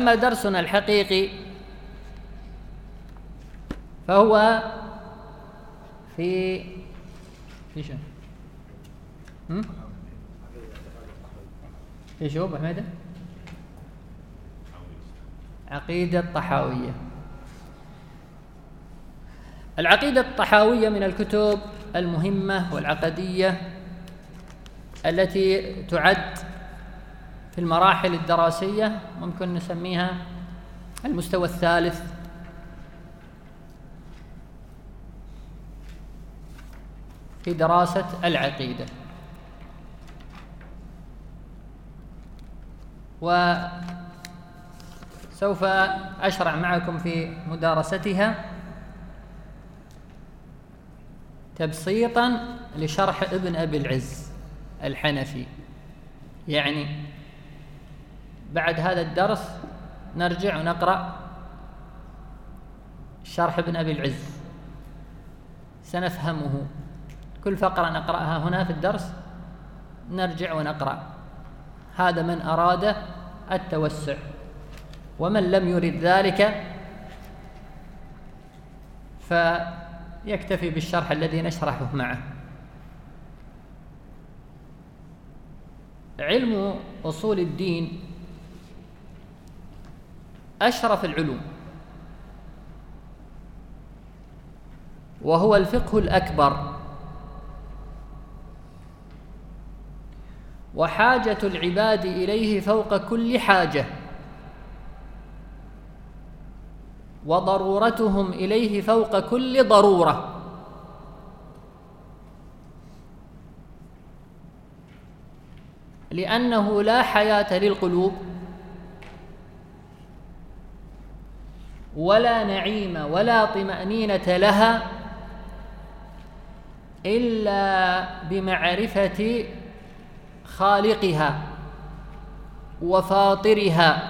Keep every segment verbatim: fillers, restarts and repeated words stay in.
أما درسنا الحقيقي فهو في في شو هم؟ في شو أبو حميدة؟ عقيدة الطحاوية. العقيدة الطحاوية من الكتب المهمة والعقدية التي تعد في المراحل الدراسية، ممكن نسميها المستوى الثالث في دراسة العقيدة. وسوف أشرع معكم في مدارستها تبسيطا لشرح ابن أبي العز الحنفي. يعني بعد هذا الدرس نرجع ونقرأ شرح ابن أبي العز، سنفهمه. كل فقرة نقرأها هنا في الدرس نرجع ونقرأ. هذا من أراد التوسع، ومن لم يرد ذلك فيكتفي بالشرح الذي نشرحه معه. علم أصول الدين أشرف العلوم، وهو الفقه الأكبر، وحاجة العباد إليه فوق كل حاجة، وضرورتهم إليه فوق كل ضرورة. لأنه لا حياة للقلوب ولا نعيم ولا طمأنينة لها إلا بمعرفة خالقها وفاطرها،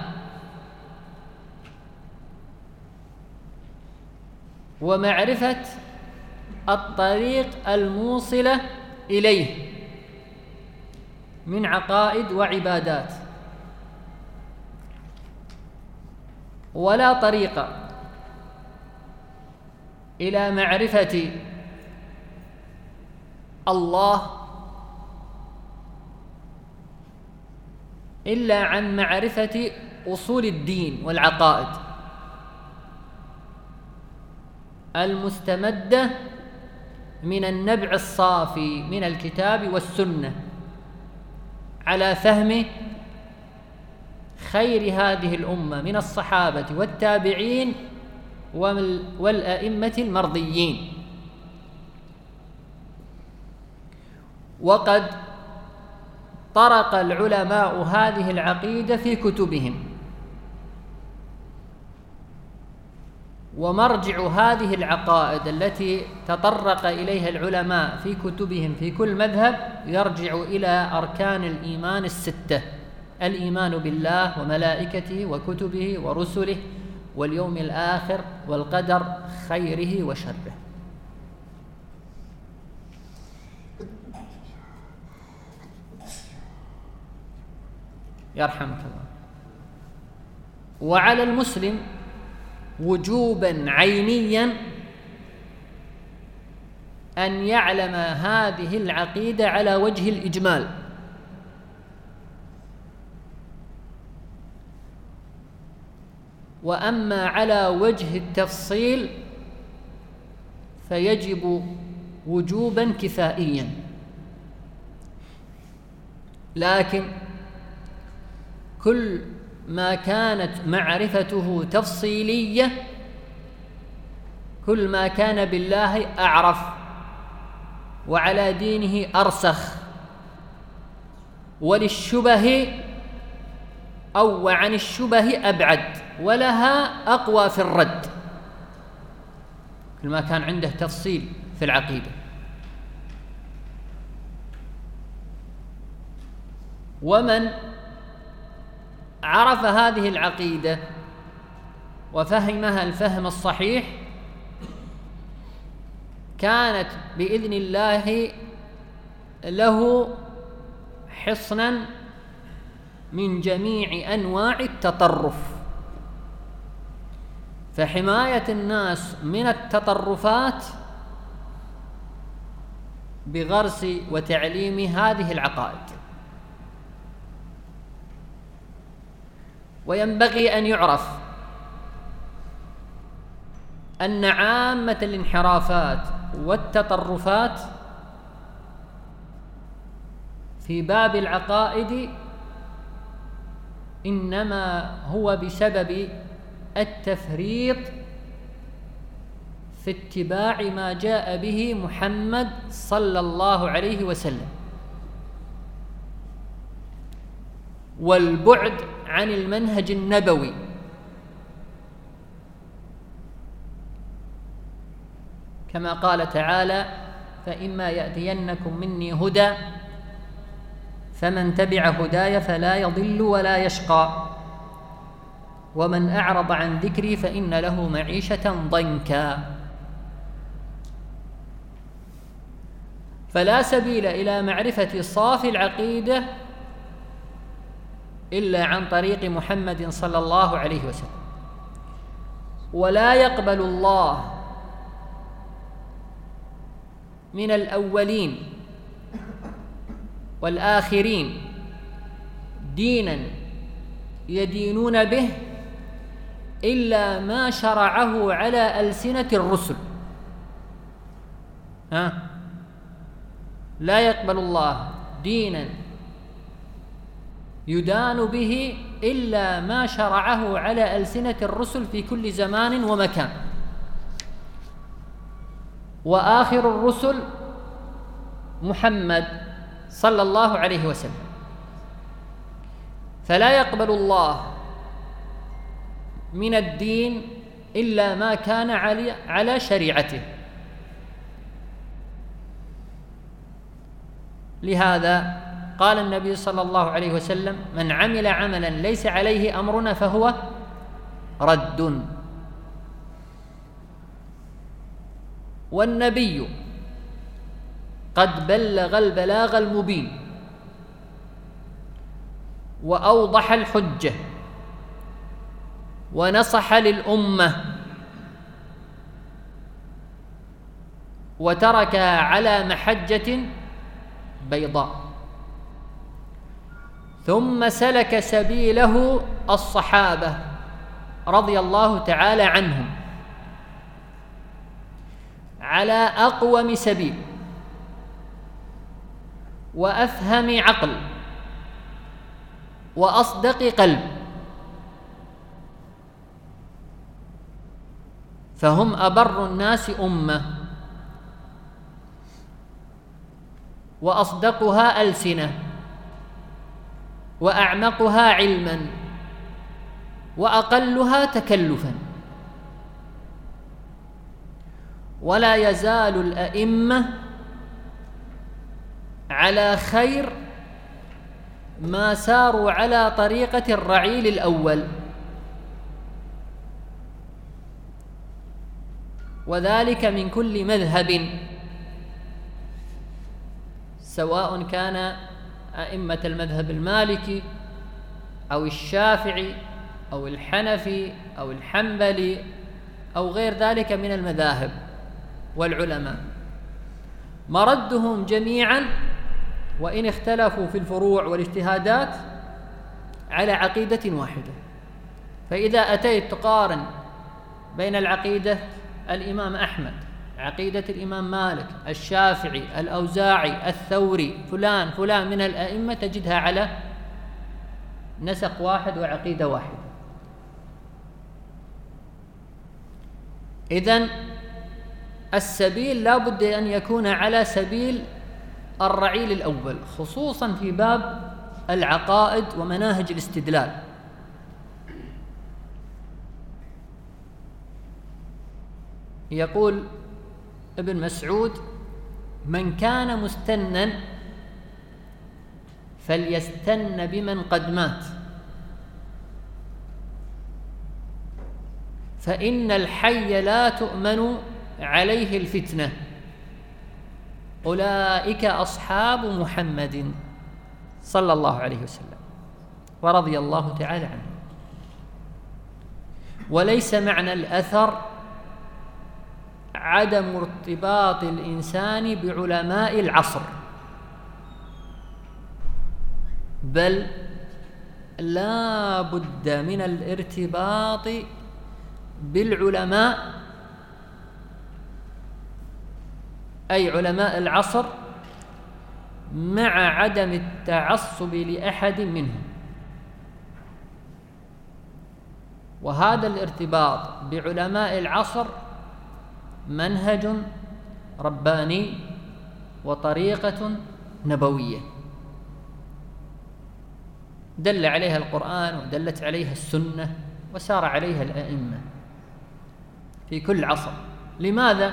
ومعرفة الطريق الموصلة إليه من عقائد وعبادات. ولا طريق إلى معرفة الله إلا عن معرفة أصول الدين والعقائد المستمدة من النبع الصافي من الكتاب والسنة، على فهم خير هذه الأمة من الصحابة والتابعين والأئمة المرضيين. وقد طرق العلماء هذه العقيدة في كتبهم، ومرجع هذه العقائد التي تطرق إليها العلماء في كتبهم في كل مذهب يرجع إلى أركان الإيمان الستة: الإيمان بالله وملائكته وكتبه ورسله واليوم الآخر والقدر خيره وشره. يرحمك الله. وعلى المسلم وجوبا عينيا أن يعلم هذه العقيدة على وجه الإجمال، وأما على وجه التفصيل فيجب وجوبا كفائيا. لكن كل ما كانت معرفته تفصيلية كل ما كان بالله أعرف وعلى دينه أرسخ، وللشبه أو وعن الشبه أبعد، ولها أقوى في الرد. كل ما كان عنده تفصيل في العقيدة. ومن عرف هذه العقيدة وفهمها الفهم الصحيح كانت بإذن الله له حصنا من جميع أنواع التطرف فحماية الناس من التطرفات بغرس وتعليم هذه العقائد. وينبغي أن يعرف أن عامة الانحرافات والتطرفات في باب العقائد إنما هو بسبب التفريط في اتباع ما جاء به محمد صلى الله عليه وسلم، والبعد عن المنهج النبوي. كما قال تعالى: فإما يأتينكم مني هدى فمن تبع هداي فلا يضل ولا يشقى ومن أعرض عن ذكري فإن له معيشة ضنكا. فلا سبيل إلى معرفة صافي العقيدة إلا عن طريق محمد صلى الله عليه وسلم. ولا يقبل الله من الأولين والآخرين دينا يدينون به إلا ما شرعه على ألسنة الرسل. ها؟ لا يقبل الله دينا يدان به إلا ما شرعه على ألسنة الرسل في كل زمان ومكان. وآخر الرسل محمد صلى الله عليه وسلم. فلا يقبل الله من الدين إلا ما كان على شريعته. لهذا قال النبي صلى الله عليه وسلم: من عمل عملا ليس عليه أمرنا فهو رد. والنبي قد بلغ البلاغ المبين وأوضح الحجة ونصح للأمة وتركها على محجة بيضاء، ثم سلك سبيله الصحابة رضي الله تعالى عنهم على أقوم سبيل وأفهم عقل وأصدق قلب، فهم أبر الناس أمة وأصدقها ألسنة وأعمقها علما وأقلها تكلفا. ولا يزال الأئمة على خير ما ساروا على طريقة الرعيل الأول، وذلك من كل مذهب، سواء كان أئمة المذهب المالكي أو الشافعي أو الحنفي أو الحنبلي أو غير ذلك من المذاهب والعلماء، مردهم جميعا وإن اختلفوا في الفروع والاجتهادات على عقيدة واحدة. فإذا أتيت تقارن بين العقيدة الإمام أحمد، عقيدة الإمام مالك، الشافعي، الأوزاعي، الثوري، فلان فلان من الأئمة، تجدها على نسق واحد وعقيدة واحدة. إذن السبيل لا بد أن يكون على سبيل الرعيل الأول، خصوصا في باب العقائد ومناهج الاستدلال. يقول ابن مسعود: من كان مستنا فليستن بمن قد مات، فإن الحي لا تؤمن عليه الفتنة، أولئك أصحاب محمد صلى الله عليه وسلم ورضي الله تعالى عنه. وليس معنى الأثر عدم ارتباط الإنسان بعلماء العصر، بل لا بد من الارتباط بالعلماء، أي علماء العصر، مع عدم التعصب لأحد منهم. وهذا الارتباط بعلماء العصر منهج رباني وطريقة نبوية دل عليها القرآن ودلت عليها السنة وسار عليها الأئمة في كل عصر. لماذا؟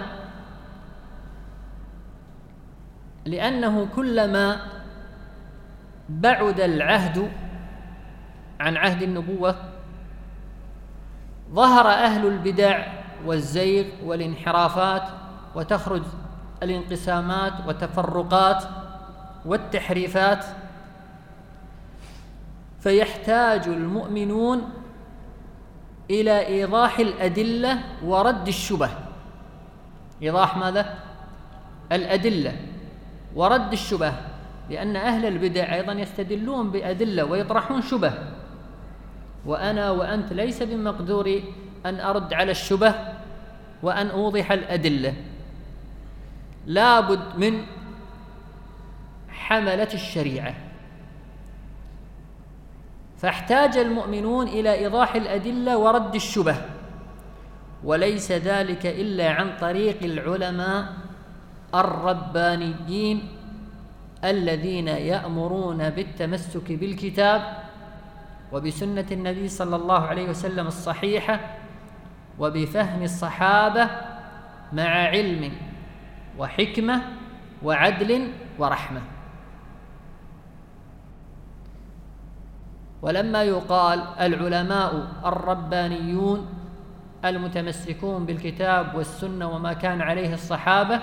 لأنه كلما بعد العهد عن عهد النبوة ظهر أهل البدع والزيغ والانحرافات، وتخرج الانقسامات والتفرقات والتحريفات، فيحتاج المؤمنون إلى إيضاح الأدلة ورد الشبه. إيضاح ماذا؟ الأدلة ورد الشبه، لأن أهل البدع أيضا يستدلون بأدلة ويطرحون شبه، وأنا وأنت ليس بمقدور أن أرد على الشبه وأن أوضح الأدلة، لا بد من حملة الشريعة. فاحتاج المؤمنون إلى إيضاح الأدلة ورد الشبه، وليس ذلك إلا عن طريق العلماء الربانيين الذين يأمرون بالتمسك بالكتاب وبسنة النبي صلى الله عليه وسلم الصحيحة، وبفهم الصحابة مع علم وحكمة وعدل ورحمة. ولما يقال العلماء الربانيون المتمسكون بالكتاب والسنة وما كان عليه الصحابة،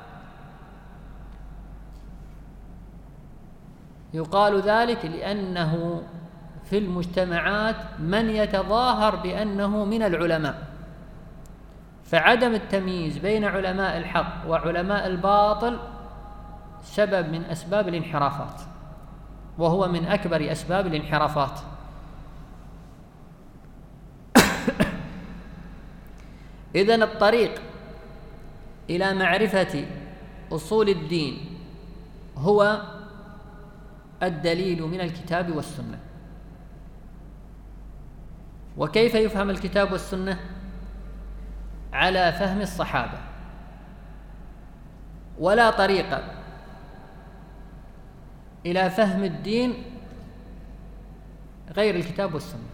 يقال ذلك لأنه في المجتمعات من يتظاهر بأنه من العلماء، فعدم التمييز بين علماء الحق وعلماء الباطل سبب من أسباب الانحرافات، وهو من أكبر أسباب الانحرافات. إذن الطريق إلى معرفة أصول الدين هو الدليل من الكتاب والسنة. وكيف يفهم الكتاب والسنة؟ على فهم الصحابة، ولا طريقة إلى فهم الدين غير الكتاب والسنة.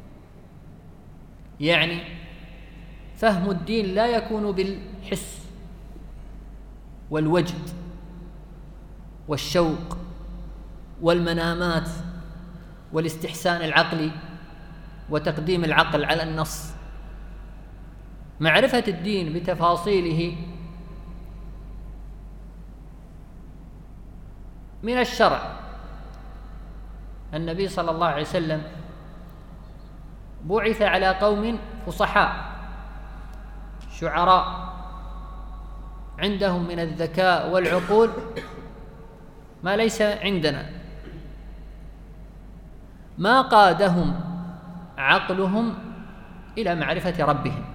يعني فهم الدين لا يكون بالحس والوجد والشوق والمنامات والاستحسان العقلي وتقديم العقل على النص. معرفة الدين بتفاصيله من الشرع. النبي صلى الله عليه وسلم بعث على قوم فصحاء شعراء عندهم من الذكاء والعقول ما ليس عندنا، ما قادهم عقلهم إلى معرفة ربهم،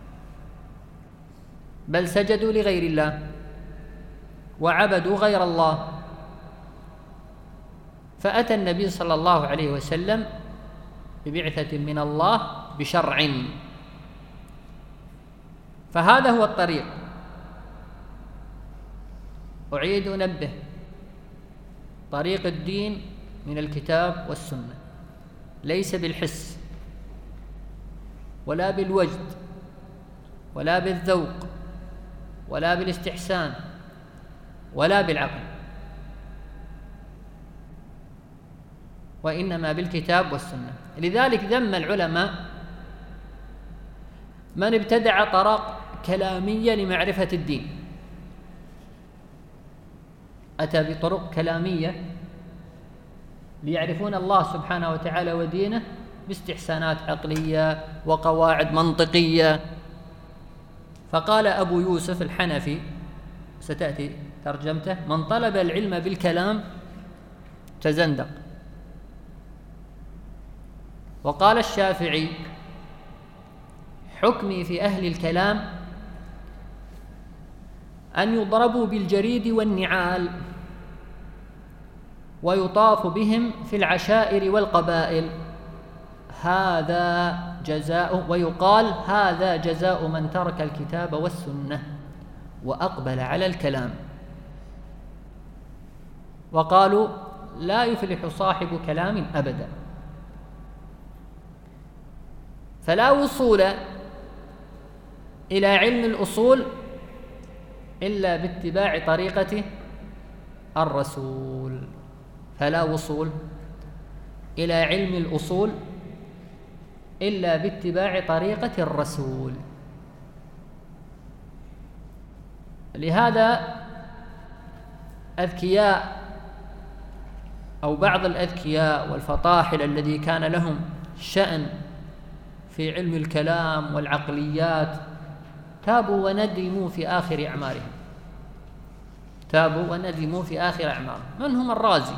بل سجدوا لغير الله وعبدوا غير الله. فأتى النبي صلى الله عليه وسلم ببعثة من الله بشرع، فهذا هو الطريق. أعيد أنبه، طريق الدين من الكتاب والسنة، ليس بالحس ولا بالوجد ولا بالذوق ولا بالاستحسان ولا بالعقل، وإنما بالكتاب والسنة. لذلك ذم العلماء من ابتدع طرق كلامية لمعرفة الدين، أتى بطرق كلامية ليعرفون الله سبحانه وتعالى ودينه باستحسانات عقلية وقواعد منطقية. فقال أبو يوسف الحنفي، ستأتي ترجمته: من طلب العلم بالكلام تزندق. وقال الشافعي: حكمي في أهل الكلام أن يضربوا بالجريد والنعال ويطاف بهم في العشائر والقبائل، هذا جزاء، ويقال هذا جزاء من ترك الكتاب والسنة وأقبل على الكلام. وقالوا: لا يفلح صاحب كلام أبدا. فلا وصول إلى علم الأصول إلا باتباع طريقة الرسول. فلا وصول إلى علم الأصول إلا باتباع طريقة الرسول. لهذا أذكياء أو بعض الأذكياء والفطاحل الذي كان لهم شأن في علم الكلام والعقليات تابوا وندموا في آخر أعمارهم تابوا وندموا في آخر أعمارهم منهم الرازي.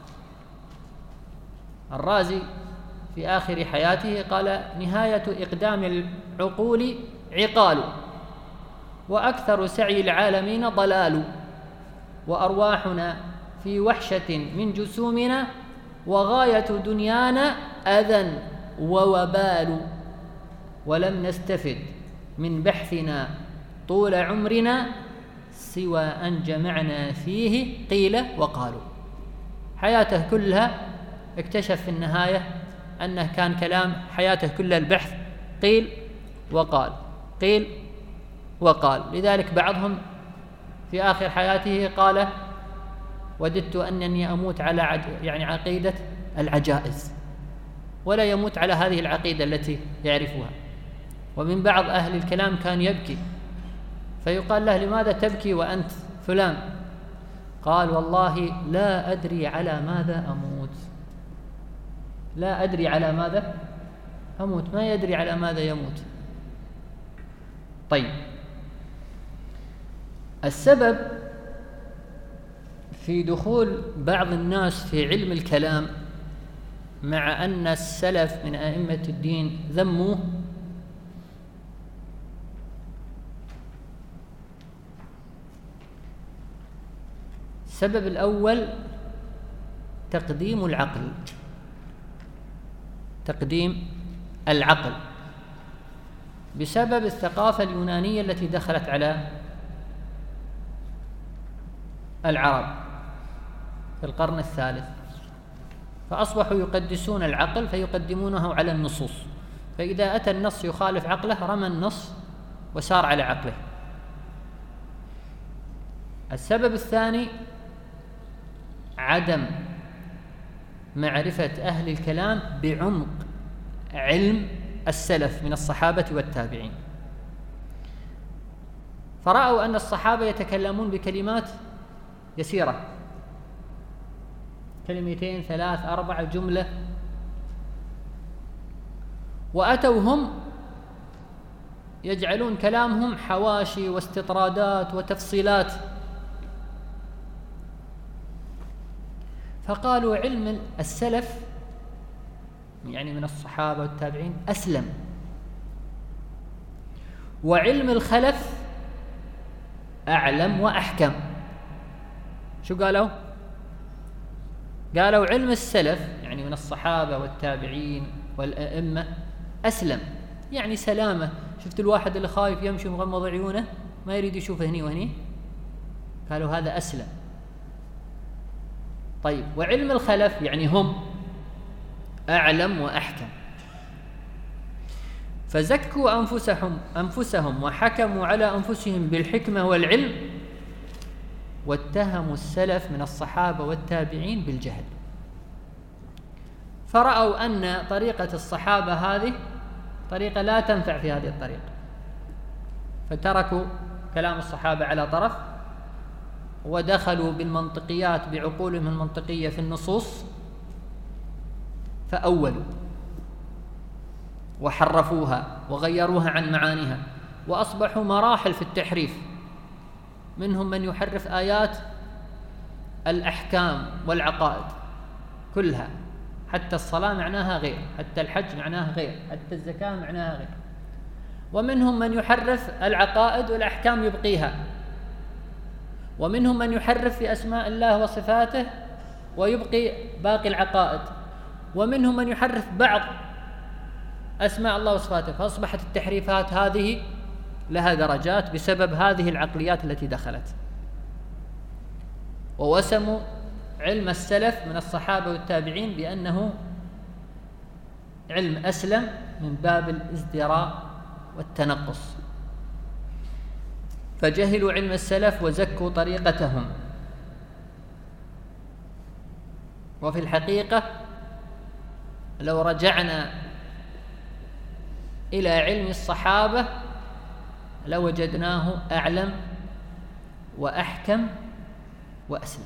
الرازي في آخر حياته قال: نهاية إقدام العقول عقال، وأكثر سعي العالمين ضلال، وأرواحنا في وحشة من جسومنا، وغاية دنيانا أذى ووبال، ولم نستفد من بحثنا طول عمرنا سوى أن جمعنا فيه قيل وقالوا. حياته كلها اكتشف في النهاية أنه كان كلام حياته كلها البحث قيل وقال قيل وقال. لذلك بعضهم في آخر حياته قال: وددت أنني أموت على عج... يعني عقيدة العجائز، ولا يموت على هذه العقيدة التي يعرفها. ومن بعض أهل الكلام كان يبكي، فيقال له: لماذا تبكي وأنت فلان؟ قال: والله لا أدري على ماذا أموت لا أدري على ماذا أموت ما يدري على ماذا يموت. طيب، السبب في دخول بعض الناس في علم الكلام مع أن السلف من أئمة الدين ذموه السبب الأول تقديم العقل تقديم العقل بسبب الثقافة اليونانية التي دخلت على العرب في القرن الثالث، فأصبحوا يقدسون العقل فيقدمونه على النصوص، فإذا أتى النص يخالف عقله رمى النص وسار على عقله. السبب الثاني عدم معرفة أهل الكلام بعمق علم السلف من الصحابة والتابعين، فرأوا أن الصحابة يتكلمون بكلمات يسيرة، كلمتين ثلاث أربع جملة، وأتوا هم يجعلون كلامهم حواشي واستطرادات وتفصيلات، فقالوا علم السلف يعني من الصحابة والتابعين أسلم، وعلم الخلف أعلم وأحكم. شو قالوا؟ قالوا علم السلف يعني من الصحابة والتابعين والأئمة أسلم، يعني سلامة. شفت الواحد اللي خايف يمشي مغمض عيونه ما يريد يشوف هني وهني، قالوا هذا أسلم. طيب، وعلم الخلف يعني هم أعلم وأحكم، فزكوا أنفسهم أنفسهم وحكموا على أنفسهم بالحكمة والعلم، واتهموا السلف من الصحابة والتابعين بالجهل، فرأوا أن طريقة الصحابة هذه طريقة لا تنفع في هذه الطريقة، فتركوا كلام الصحابة على طرف ودخلوا بالمنطقيات بعقولهم المنطقية في النصوص فأولوا وحرفوها وغيروها عن معانيها، وأصبحوا مراحل في التحريف. منهم من يحرف آيات الأحكام والعقائد كلها، حتى الصلاة معناها غير، حتى الحج معناها غير، حتى الزكاة معناها غير. ومنهم من يحرف العقائد والأحكام يبقيها، ومنهم من يحرف في أسماء الله وصفاته ويبقي باقي العقائد، ومنهم من يحرف بعض أسماء الله وصفاته. فأصبحت التحريفات هذه لها درجات بسبب هذه العقليات التي دخلت. ووسموا علم السلف من الصحابة والتابعين بأنه علم أسلم من باب الازدراء والتنقص، فجهلوا علم السلف وزكوا طريقتهم. وفي الحقيقة لو رجعنا إلى علم الصحابة لوجدناه أعلم وأحكم وأسلم.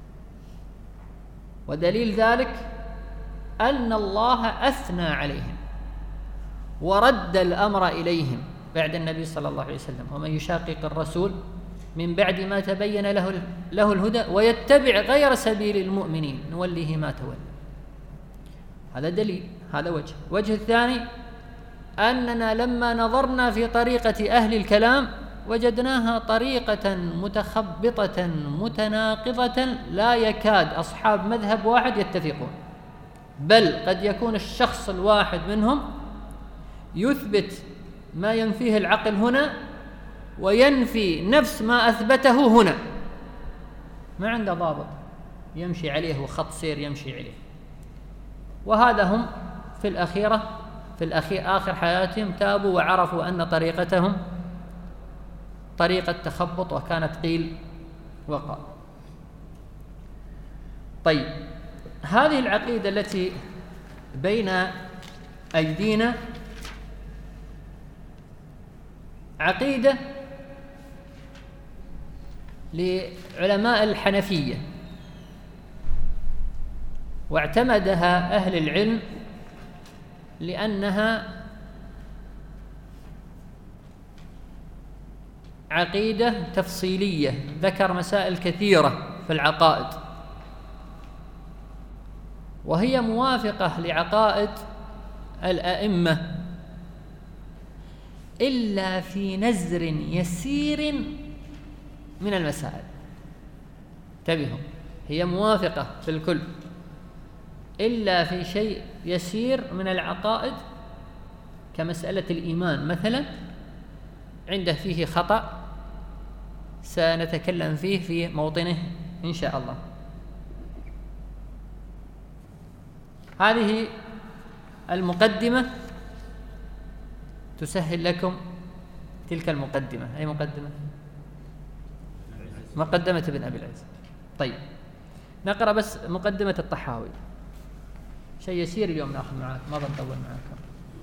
ودليل ذلك أن الله أثنى عليهم ورد الأمر إليهم بعد النبي صلى الله عليه وسلم: ومن يشاقق الرسول من بعد ما تبين له له الهدى ويتبع غير سبيل المؤمنين نوليه ما تولى. هذا دليل، هذا وجه. الوجه الثاني أننا لما نظرنا في طريقة أهل الكلام وجدناها طريقة متخبطة متناقضة، لا يكاد أصحاب مذهب واحد يتفقون، بل قد يكون الشخص الواحد منهم يثبت ما ينفيه العقل هنا وينفي نفس ما أثبته هنا، ما عنده ضابط يمشي عليه وخط سير يمشي عليه. وهذا هم في الأخيرة في الأخير آخر حياتهم تابوا وعرفوا أن طريقتهم طريقة تخبط وكانت قيل وقال. طيب، هذه العقيدة التي بين أيدينا عقيدة لعلماء الحنفية، واعتمدها أهل العلم لأنها عقيدة تفصيلية، ذكر مسائل كثيرة في العقائد، وهي موافقة لعقائد الأئمة إلا في نزر يسير من المسائل. انتبهوا، هي موافقة في الكل إلا في شيء يسير من العقائد، كمسألة الإيمان مثلا، عنده فيه خطأ سنتكلم فيه في موطنه إن شاء الله. هذه المقدمة تسهل لكم تلك المقدمة. أي مقدمة؟ مقدمة ابن أبي العز. طيب، نقرأ بس مقدمة الطحاوي، شيء يسير اليوم نأخذ معاك، ما بنطول معاكم.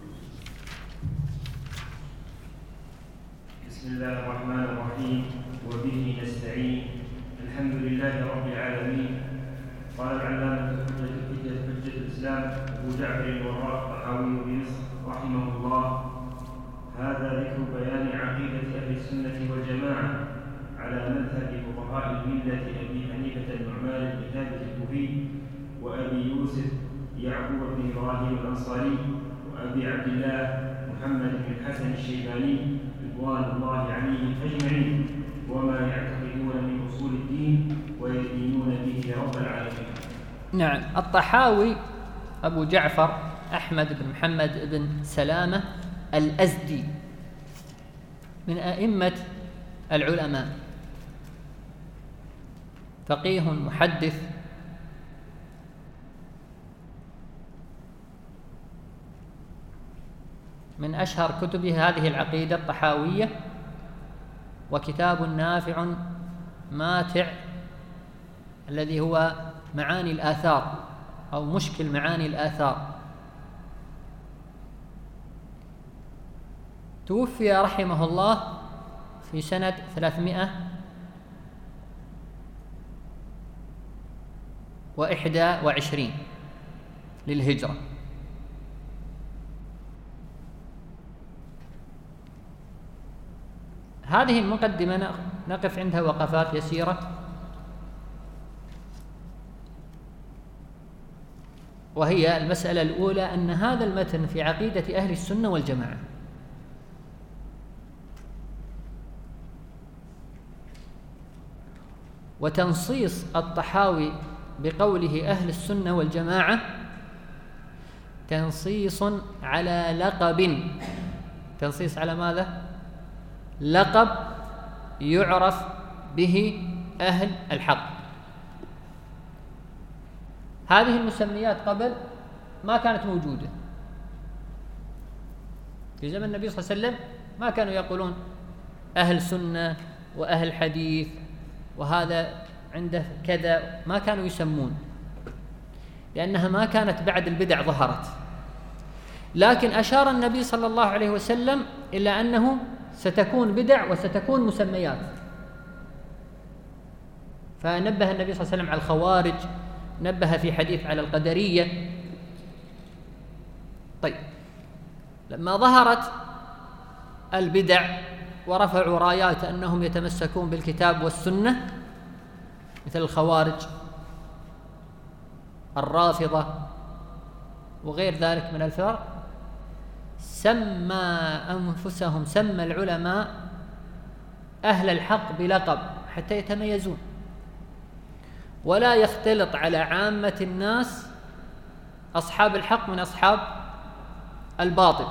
بسم الله الرحمن الرحيم، وبه نستعين. الحمد لله رب العالمين. قال العلامة حجة حجة الإسلام أبو جعفر الوراق الطحاوي بمصر رحمه الله: هذا ذكر بيان عقيدة أهل السنة والجماعة على مذهب فقهاء الملة أبي حنيفة النعمان بن ثابت الكوفي، وأبي يوسف يعقوب بن إبراهيم الأنصاري، وأبي عبد الله محمد بن الحسن الشيباني رضوان الله عليهم أجمعين، وما يعتقدون من أصول الدين ويدينون به رب العالمين. نعم، الطحاوي أبو جعفر أحمد بن محمد بن سلامة الأزدي من أئمة العلماء، فقيه محدث، من أشهر كتبه هذه العقيدة الطحاوية، وكتاب نافع ماتع الذي هو معاني الآثار أو مشكل معاني الآثار. توفي رحمه الله في سنة ثلاثمائة وإحدى وعشرين للهجرة. هذه المقدمة نقف عندها وقفات يسيرة، وهي المسألة الأولى أن هذا المتن في عقيدة أهل السنة والجماعة، وتنصيص الطحاوي بقوله أهل السنة والجماعة تنصيص على لقب. تنصيص على ماذا؟ لقب يعرف به أهل الحق. هذه المسميات قبل ما كانت موجودة في زمن النبي صلى الله عليه وسلم، ما كانوا يقولون أهل سنة وأهل حديث وهذا عنده كذا، ما كانوا يسمون، لأنها ما كانت بعد البدع ظهرت. لكن أشار النبي صلى الله عليه وسلم إلى أنه ستكون بدع وستكون مسميات، فنبه النبي صلى الله عليه وسلم على الخوارج، نبه في حديث على القدرية. طيب، لما ظهرت البدع ورفعوا رايات أنهم يتمسكون بالكتاب والسنة مثل الخوارج، الرافضة وغير ذلك من الفرق، سمى أنفسهم سمى العلماء أهل الحق بلقب حتى يتميزون ولا يختلط على عامة الناس أصحاب الحق من أصحاب الباطل.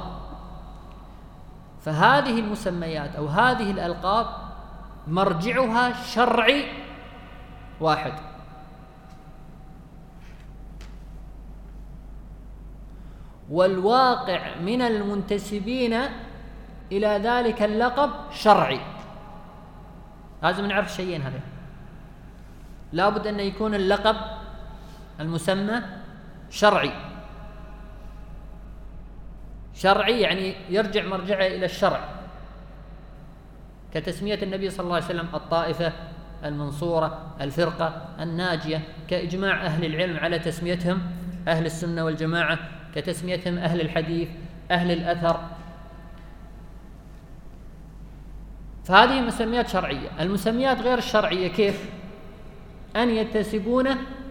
فهذه المسميات أو هذه الألقاب مرجعها شرعي واحد، والواقع من المنتسبين إلى ذلك اللقب شرعي. لازم نعرف شيئين هذين، لا بد أن يكون اللقب المسمى شرعي. شرعي يعني يرجع مرجعه إلى الشرع، كتسمية النبي صلى الله عليه وسلم الطائفة المنصورة، الفرقة الناجية، كإجماع أهل العلم على تسميتهم أهل السنة والجماعة، كتسميتهم أهل الحديث، أهل الأثر. فهذه مسميات شرعية. المسميات غير الشرعية كيف؟ أن ينتسبون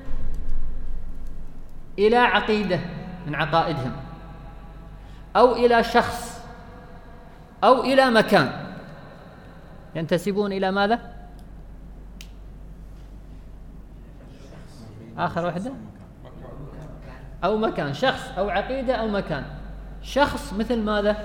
إلى عقيدة من عقائدهم، أو إلى شخص، أو إلى مكان. ينتسبون إلى ماذا؟ آخر واحدة، أو مكان، شخص أو عقيدة أو مكان. شخص مثل ماذا؟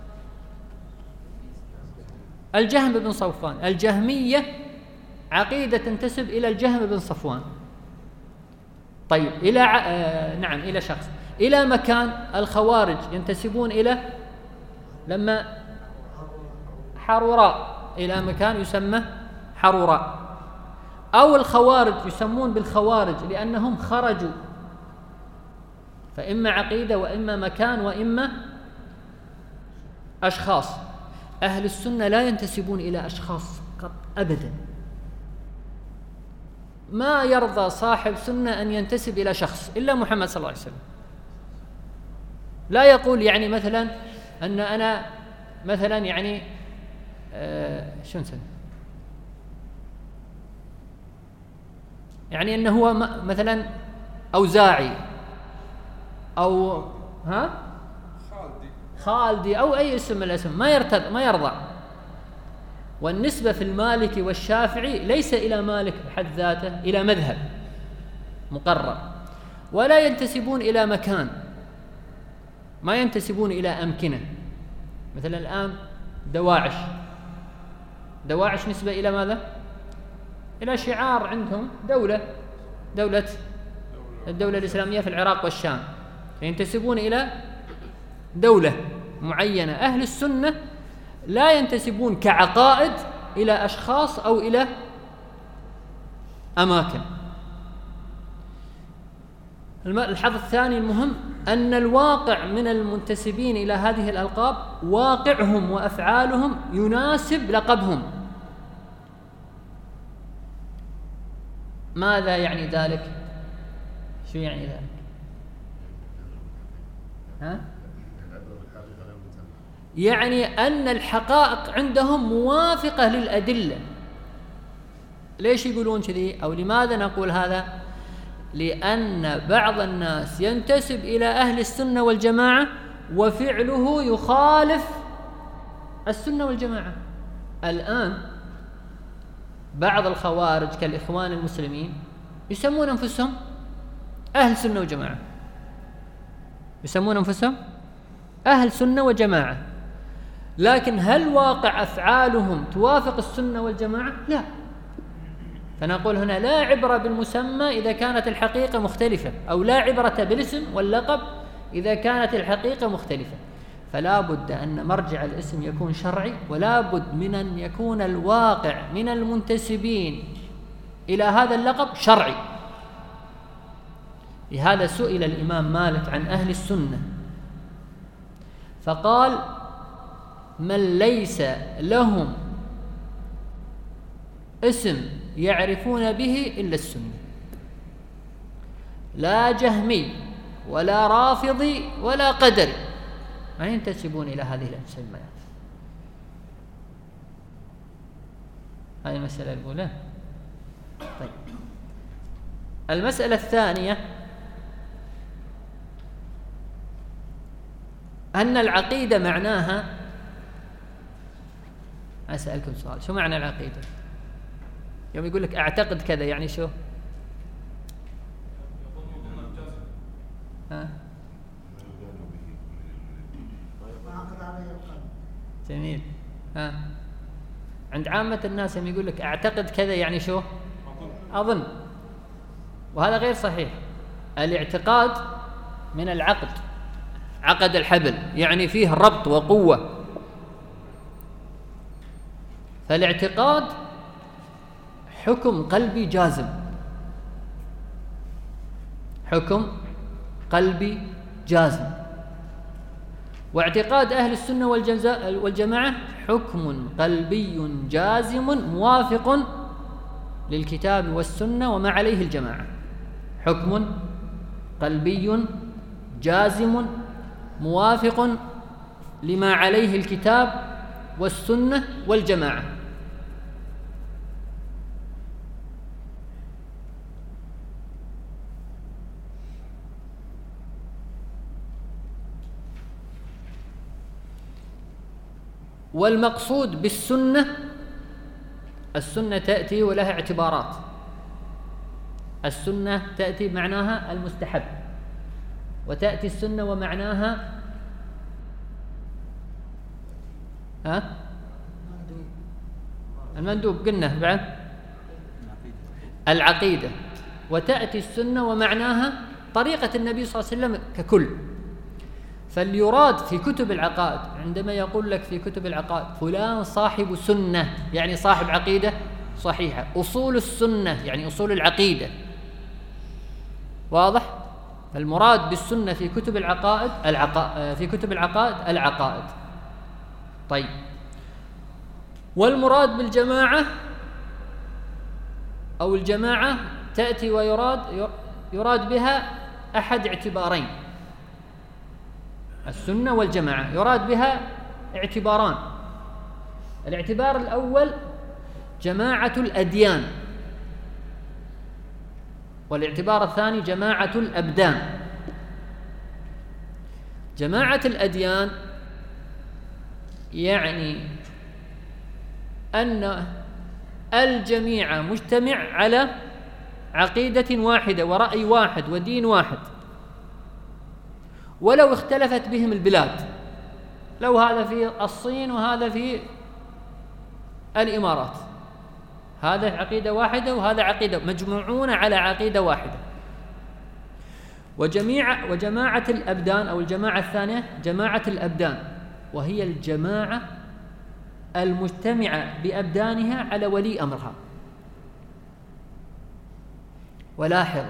الجهم بن صفوان، الجهمية عقيدة تنتسب إلى الجهم بن صفوان. طيب، إلى ع... آه نعم إلى شخص. إلى مكان، الخوارج ينتسبون إلى لما حروراء، إلى مكان يسمى حروراء. أو الخوارج يسمون بالخوارج لأنهم خرجوا، فإما عقيدة وإما مكان وإما أشخاص. أهل السنة لا ينتسبون إلى أشخاص قط أبدا، ما يرضى صاحب سنة أن ينتسب إلى شخص إلا محمد صلى الله عليه وسلم. لا يقول يعني مثلا أن أنا مثلا يعني آه شو نسمي يعني أنه هو مثلا أوزاعي أو ها خالدي خالدي أو أي اسم من الاسم، ما يرتضى ما يرضى. والنسبة في المالكي والشافعي ليس إلى مالك بحد ذاته، إلى مذهب مقرر. ولا ينتسبون إلى مكان، ما ينتسبون إلى أمكنة. مثلا الآن دواعش، دواعش نسبة إلى ماذا؟ إلى شعار عندهم دولة دولة الدولة الإسلامية في العراق والشام، ينتسبون إلى دولة معينة. أهل السنة لا ينتسبون كعقائد إلى أشخاص أو إلى أماكن. الحظ الثاني المهم أن الواقع من المنتسبين إلى هذه الألقاب واقعهم وأفعالهم يناسب لقبهم. ماذا يعني ذلك؟ شو يعني ذلك؟ ها؟ يعني أن الحقائق عندهم موافقة للأدلة. ليش يقولون كذي؟ أو لماذا نقول هذا؟ لأن بعض الناس ينتسب إلى أهل السنة والجماعة وفعله يخالف السنة والجماعة. الآن بعض الخوارج كالإخوان المسلمين يسمون أنفسهم أهل سنة وجماعة، يسمون أنفسهم أهل سنة وجماعة، لكن هل واقع أفعالهم توافق السنة والجماعة؟ لا. فنقول هنا لا عبرة بالمسمى إذا كانت الحقيقة مختلفة، أو لا عبرة بالاسم واللقب إذا كانت الحقيقة مختلفة. فلا بد أن مرجع الاسم يكون شرعي، ولا بد من أن يكون الواقع من المنتسبين إلى هذا اللقب شرعي. لهذا سئل الإمام مالك عن أهل السنة فقال: من ليس لهم اسم يعرفون به إلا السنة، لا جهمي ولا رافضي ولا قدري، ما ينتسبون إلى هذه المسميات. هذه المسألة الأولى. طيب، المسألة الثانية أن العقيدة معناها، أسألكم سؤال، شو معنى العقيدة؟ يوم يقول لك أعتقد كذا يعني شو؟ ها؟ جميل. ها؟ عند عامة الناس يوم يقول لك أعتقد كذا يعني شو؟ أظن. وهذا غير صحيح. الاعتقاد من العقد، عقد الحبل، يعني فيه ربط وقوة. فالاعتقاد حكم قلبي جازم، حكم قلبي جازم. واعتقاد أهل السنة والجماعة حكم قلبي جازم موافق للكتاب والسنة وما عليه الجماعة، حكم قلبي جازم موافق لما عليه الكتاب والسنة والجماعة. والمقصود بالسنة، السنة تأتي ولها اعتبارات. السنة تأتي معناها المستحب، وتأتي السنة ومعناها ها المندوب، قلنا بعد العقيدة. وتأتي السنة ومعناها طريقة النبي صلى الله عليه وسلم ككل. فاليراد في كتب العقائد عندما يقول لك في كتب العقائد فلان صاحب سنة، يعني صاحب عقيدة صحيحة. أصول السنة يعني أصول العقيدة، واضح؟ المراد بالسنة في كتب العقائد العقائد في كتب العقائد العقائد. طيب، والمراد بالجماعة أو الجماعة تأتي ويراد يراد بها أحد اعتبارين. السنة والجماعة يراد بها اعتباران. الاعتبار الأول جماعة الأديان، والاعتبار الثاني جماعة الأبدان. جماعة الأديان يعني أن الجميع مجتمع على عقيدة واحدة ورأي واحد ودين واحد، ولو اختلفت بهم البلاد، لو هذا في الصين وهذا في الإمارات، هذا عقيدة واحدة وهذا عقيدة، مجموعون على عقيدة واحدة. وجميع وجماعة الأبدان أو الجماعة الثانية جماعة الأبدان، وهي الجماعة المجتمعة بأبدانها على ولي أمرها. ولاحظ،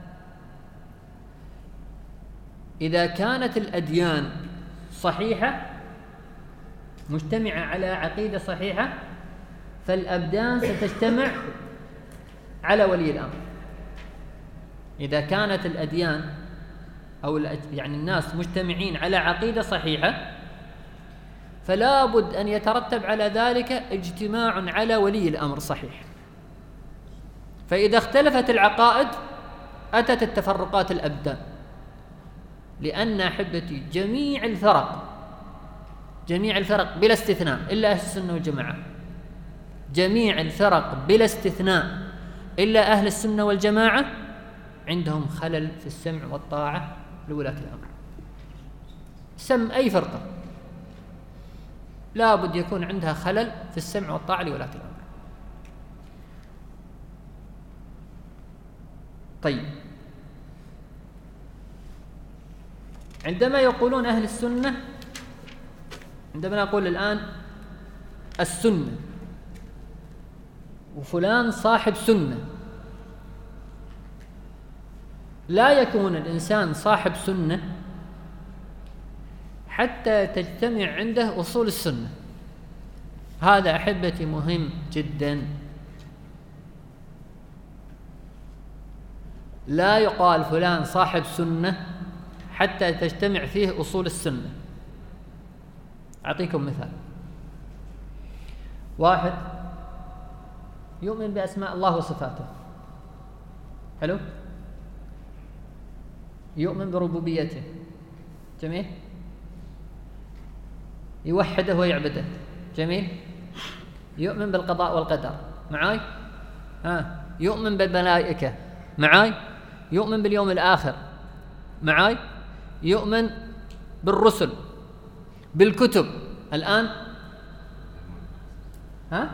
إذا كانت الأديان صحيحة مجتمعة على عقيدة صحيحة فالأبدان ستجتمع على ولي الأمر. إذا كانت الأديان أو يعني الناس مجتمعين على عقيدة صحيحة فلا بد أن يترتب على ذلك اجتماع على ولي الأمر صحيح. فإذا اختلفت العقائد أتت التفرقات الأبدان، لأن أحبتي جميع الفرق جميع الفرق بلا استثناء إلا أهل السنة والجماعة، جميع الفرق بلا استثناء إلا أهل السنة والجماعة عندهم خلل في السمع والطاعة لولاة الأمر. سم أي فرقة لا بد يكون عندها خلل في السمع والطاعة لولاة الأمر. طيب، عندما يقولون أهل السنة، عندما نقول الآن السنة وفلان صاحب سنة، لا يكون الإنسان صاحب سنة حتى تجتمع عنده أصول السنة. هذا أحبتي مهم جدا. لا يقال فلان صاحب سنة حتى تجتمع فيه أصول السنة. أعطيكم مثال. واحد يؤمن بأسماء الله وصفاته، حلو، يؤمن بربوبيته، جميل، يوحده ويعبده، جميل، يؤمن بالقضاء والقدر، معاي؟ ها، يؤمن بالملائكة، معاي؟ يؤمن باليوم الآخر، معاي؟ يؤمن بالرسل، بالكتب. الآن ها؟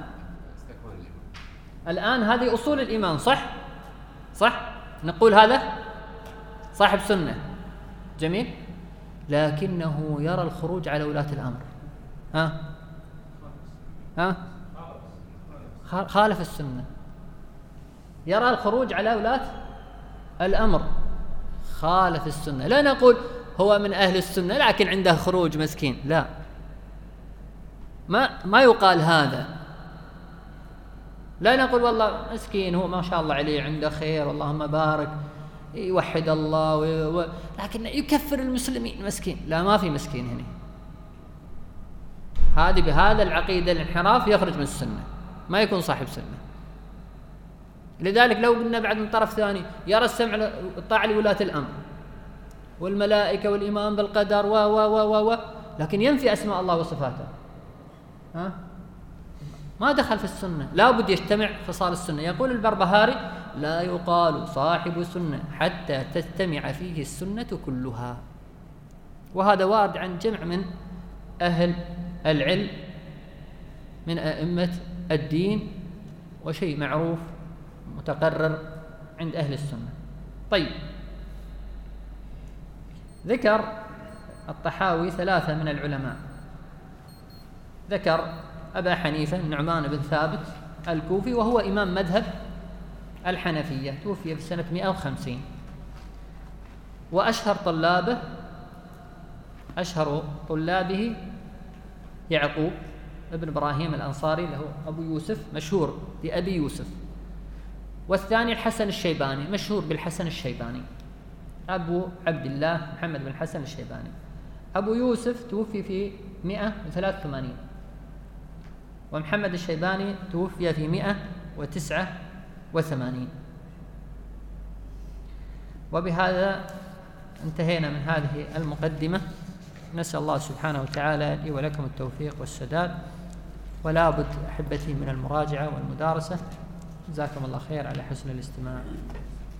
الآن هذه أصول الإيمان، صح؟ صح؟ نقول هذا صاحب سنة، جميل، لكنه يرى الخروج على ولاة الأمر. ها؟ ها؟ خالف السنة، يرى الخروج على ولاة الأمر، خالف السنة. لا نقول هو من أهل السنة لكن عنده خروج مسكين، لا، ما ما يقال هذا. لا نقول والله مسكين هو ما شاء الله عليه عنده خير اللهم بارك يوحد الله و... و... لكن يكفر المسلمين مسكين، لا، ما في مسكين هنا. هذه بهذا العقيدة الانحراف يخرج من السنة، ما يكون صاحب سنة. لذلك لو قلنا بعد من طرف ثاني يرى السمع الطاعة لولاة الأمر والملائكة والإيمان بالقدر و و و و لكن ينفي أسماء الله وصفاته، ها؟ ما دخل في السنة. لا بد يجتمع خصال السنة. يقول البربهاري: لا يقال صاحب سنة حتى تجتمع فيه السنة كلها. وهذا وارد عن جمع من أهل العلم من أئمة الدين، وشيء معروف متقرر عند أهل السنة. طيب، ذكر الطحاوي ثلاثة من العلماء. ذكر أبا حنيفة النعمان بن ثابت الكوفي، وهو إمام مذهب الحنفية، توفي في سنة مئة وخمسين. وأشهر طلابه أشهر طلابه يعقوب ابن إبراهيم الأنصاري، له أبو يوسف مشهور بأبي يوسف، والثاني الحسن الشيباني مشهور بالحسن الشيباني، أبو عبد الله محمد بن الحسن الشيباني. أبو يوسف توفي في مئة وثلاثة وثمانين، ومحمد الشيباني توفي في مئة وتسعة وثمانين. وبهذا انتهينا من هذه المقدمة. نسأل الله سبحانه وتعالى لي ولكم التوفيق والسداد، ولا بد أحبتي من المراجعة والمدارسة. جزاكم الله خير على حسن الاستماع.